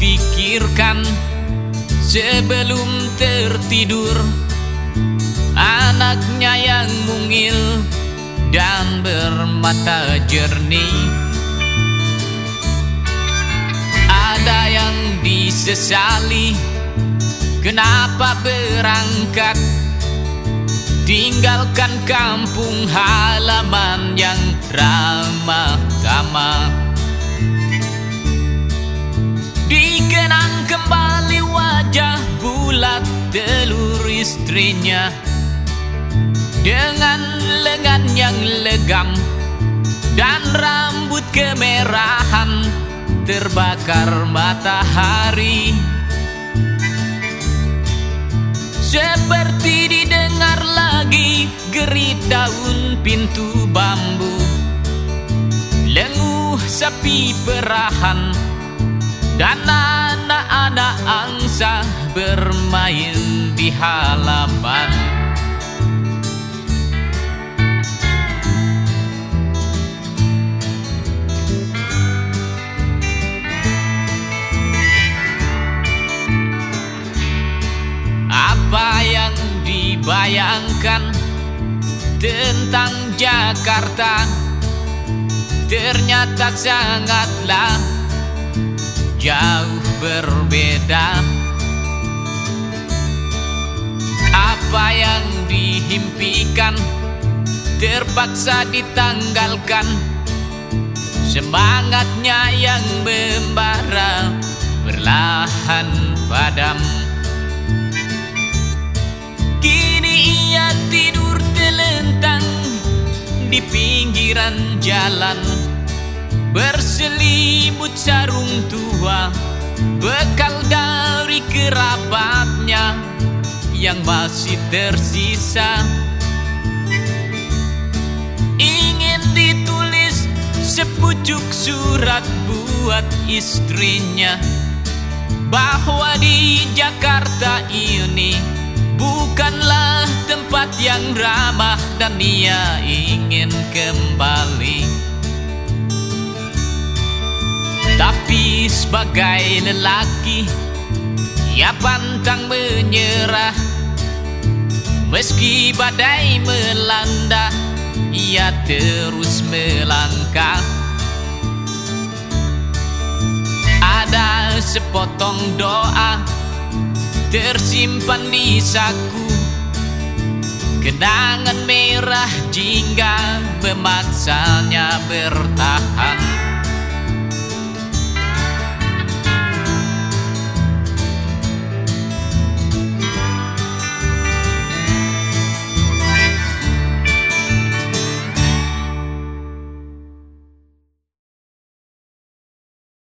difikirkan sebelum tertidur. Anaknya yang mungil dan bermata jernih. Ada yang disesali, kenapa berangkat tinggalkan kampung halaman yang ramah tamah. Dikenang kembali wajah bulat telur istrinya, dengan lengan yang legam dan rambut kemerahan terbakar matahari. Seperti didengar lagi gerit daun pintu bambu, lenguh sapi perahan, dan anak-anak angsa bermain di halaman. Apa yang dibayangkan tentang Jakarta ternyata sangatlah jauh berbeda. Apa yang diimpikan terpaksa ditanggalkan, semangatnya yang membara perlahan padam. Kini ia tidur telentang di pinggiran jalan, berselimut sarung tua, bekal dari kerabatnya yang masih tersisa. Ingin ditulis sepucuk surat buat istrinya, bahwa di Jakarta ini bukanlah tempat yang ramah dan ia ingin kembali. Tapi sebagai lelaki, ia pantang menyerah. Meski badai melanda, ia terus melangkah. Ada sepotong doa tersimpan di saku, kenangan merah jingga memaksanya bertahan.